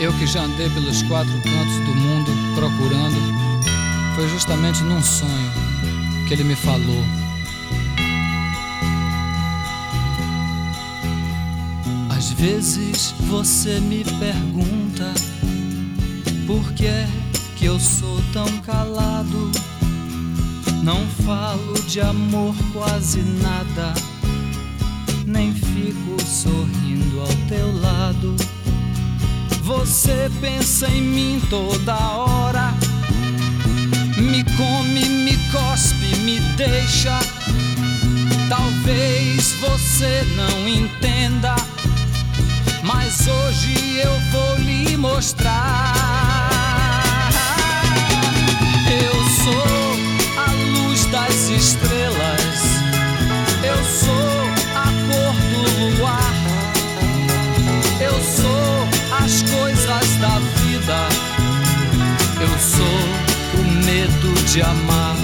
Eu que já andei pelos quatro cantos do mundo procurando, foi justamente num sonho que ele me falou. Às vezes você me pergunta por que é que eu sou tão calado. Não falo de amor quase nada, nem fico sorrindo ao teu lado. Você pensa em mim toda hora, me come, me cospe, me deixa. Talvez você não entenda, mas hoje eu vou lhe mostrar. Eu sou a luz das estrelas, eu sou a cor do luar, eu sou as coisas da vida, eu sou o medo de amar.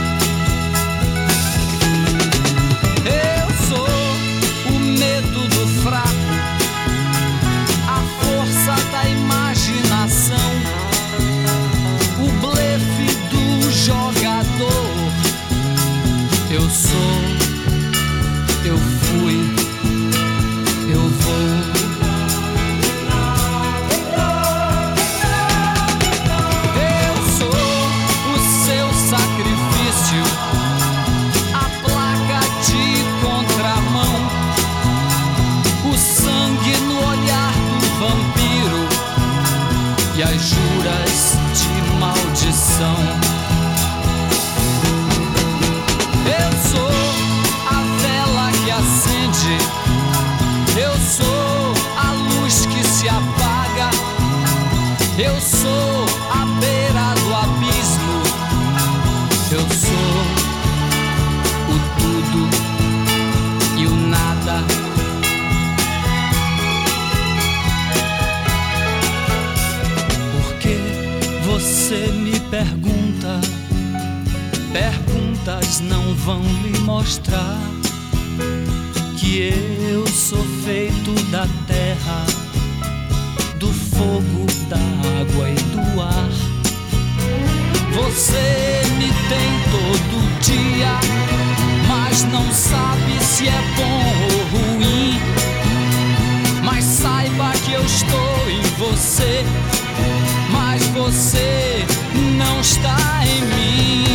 Eu sou o medo do fraco, a força da imaginação, o blefe do jogador. Eu sou, eu fui, eu vou. Eu sou o seu sacrifício, a placa de contramão, o sangue no olhar do vampiro e as juras de maldição. Eu sou a vela que acende, eu sou a luz que se apaga, eu sou a beira do abismo, eu sou o tudo e o nada. Porque você me pergunta, perguntas não vão lhe mostrar que eu sou feito da terra, do fogo, da água e do ar. Você me tem todo dia, mas não sabe se é bom ou ruim. Mas saiba que eu estou em você, mas você não está em mim.